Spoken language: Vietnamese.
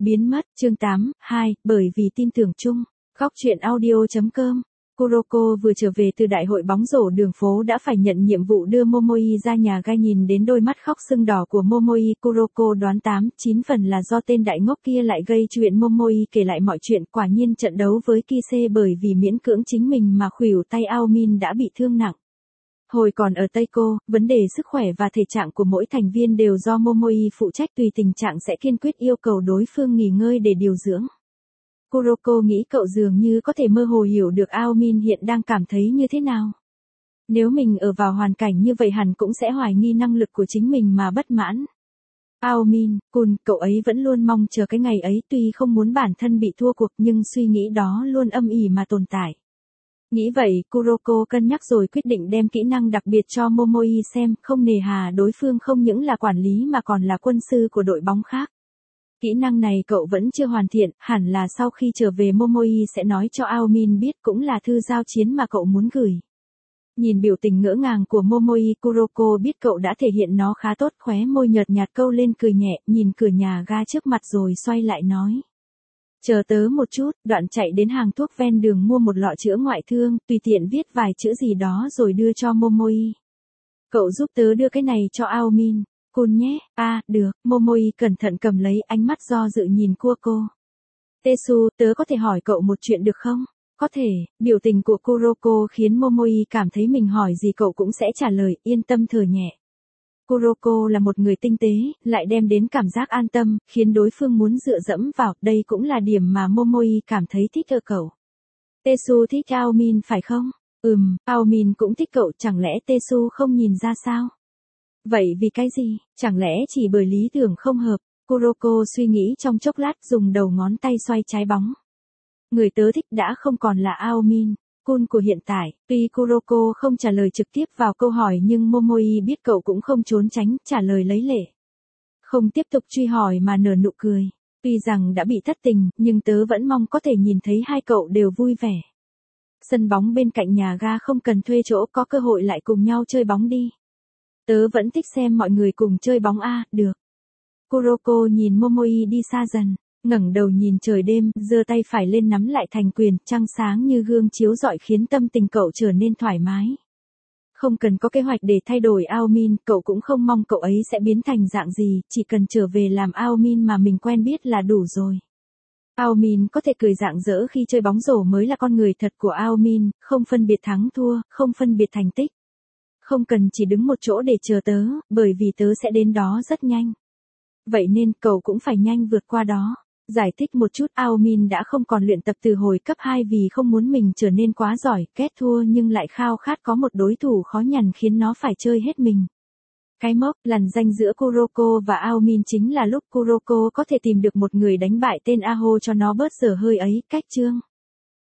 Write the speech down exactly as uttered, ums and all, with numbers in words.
Biến mất, chương tám, hai, bởi vì tin tưởng chung. Góc truyện audio chấm com. Kuroko vừa trở về từ đại hội bóng rổ đường phố đã phải nhận nhiệm vụ đưa Momoi ra nhà ga. Nhìn đến đôi mắt khóc sưng đỏ của Momoi, Kuroko đoán tám, chín phần là do tên đại ngốc kia lại gây chuyện. Momoi kể lại mọi chuyện, quả nhiên trận đấu với Kise bởi vì miễn cưỡng chính mình mà khuỷu tay Aomin đã bị thương nặng. Hồi còn ở Tây-Cô, vấn đề sức khỏe và thể trạng của mỗi thành viên đều do Momoi phụ trách, tùy tình trạng sẽ kiên quyết yêu cầu đối phương nghỉ ngơi để điều dưỡng. Kuroko nghĩ cậu dường như có thể mơ hồ hiểu được Aomin hiện đang cảm thấy như thế nào. Nếu mình ở vào hoàn cảnh như vậy hẳn cũng sẽ hoài nghi năng lực của chính mình mà bất mãn. Aomin, Kun, cậu ấy vẫn luôn mong chờ cái ngày ấy, tuy không muốn bản thân bị thua cuộc nhưng suy nghĩ đó luôn âm ỉ mà tồn tại. Nghĩ vậy, Kuroko cân nhắc rồi quyết định đem kỹ năng đặc biệt cho Momoi xem, không nề hà đối phương không những là quản lý mà còn là quân sư của đội bóng khác. Kỹ năng này cậu vẫn chưa hoàn thiện, hẳn là sau khi trở về Momoi sẽ nói cho Aomin biết, cũng là thư giao chiến mà cậu muốn gửi. Nhìn biểu tình ngỡ ngàng của Momoi, Kuroko biết cậu đã thể hiện nó khá tốt, khóe môi nhợt nhạt câu lên cười nhẹ, nhìn cửa nhà ga trước mặt rồi xoay lại nói. Chờ tớ một chút, đoạn chạy đến hàng thuốc ven đường mua một lọ chữa ngoại thương, tùy tiện viết vài chữ gì đó rồi đưa cho Momoi. Cậu giúp tớ đưa cái này cho Aomin. Kun nhé, a à, được, Momoi cẩn thận cầm lấy, ánh mắt do dự nhìn Kuroko. Tesu, tớ có thể hỏi cậu một chuyện được không? Có thể, biểu tình của Kuroko khiến Momoi cảm thấy mình hỏi gì cậu cũng sẽ trả lời, yên tâm thở nhẹ. Kuroko là một người tinh tế, lại đem đến cảm giác an tâm, khiến đối phương muốn dựa dẫm vào, đây cũng là điểm mà Momoi cảm thấy thích ở cậu. Tesu thích Aomin phải không? Ừm, Aomin cũng thích cậu, chẳng lẽ Tesu không nhìn ra sao? Vậy vì cái gì? Chẳng lẽ chỉ bởi lý tưởng không hợp? Kuroko suy nghĩ trong chốc lát, dùng đầu ngón tay xoay trái bóng. Người tớ thích đã không còn là Aomin, Kun của hiện tại. Tuy Kuroko không trả lời trực tiếp vào câu hỏi nhưng Momoi biết cậu cũng không trốn tránh, trả lời lấy lệ. Không tiếp tục truy hỏi mà nở nụ cười. Tuy rằng đã bị thất tình, nhưng tớ vẫn mong có thể nhìn thấy hai cậu đều vui vẻ. Sân bóng bên cạnh nhà ga không cần thuê chỗ, có cơ hội lại cùng nhau chơi bóng đi. Tớ vẫn thích xem mọi người cùng chơi bóng a, à, được. Kuroko nhìn Momoi đi xa dần, ngẩng đầu nhìn trời đêm, giơ tay phải lên nắm lại thành quyền, trăng sáng như gương chiếu rọi khiến tâm tình cậu trở nên thoải mái. Không cần có kế hoạch để thay đổi Aomin, cậu cũng không mong cậu ấy sẽ biến thành dạng gì, chỉ cần trở về làm Aomin mà mình quen biết là đủ rồi. Aomin có thể cười rạng rỡ khi chơi bóng rổ mới là con người thật của Aomin, không phân biệt thắng thua, không phân biệt thành tích. Không cần chỉ đứng một chỗ để chờ tớ, bởi vì tớ sẽ đến đó rất nhanh. Vậy nên cậu cũng phải nhanh vượt qua đó. Giải thích một chút, Aomin đã không còn luyện tập từ hồi cấp hai vì không muốn mình trở nên quá giỏi, ghét thua nhưng lại khao khát có một đối thủ khó nhằn khiến nó phải chơi hết mình. Cái mốc, lằn ranh giữa Kuroko và Aomin chính là lúc Kuroko có thể tìm được một người đánh bại tên Aho cho nó bớt dở hơi ấy, cách chương.